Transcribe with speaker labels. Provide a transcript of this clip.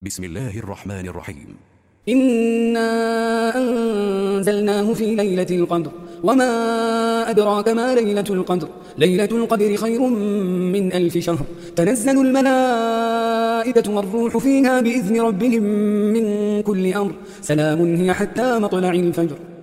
Speaker 1: بسم الله الرحمن الرحيم.
Speaker 2: إنا أنزلناه في ليلة القدر وما أدراك ما ليلة القدر. ليلة القدر خير من 1000 شهر. تنزل الملائكة والروح فيها بإذن ربهم من كل أمر. سلام هي حتى مطلع الفجر.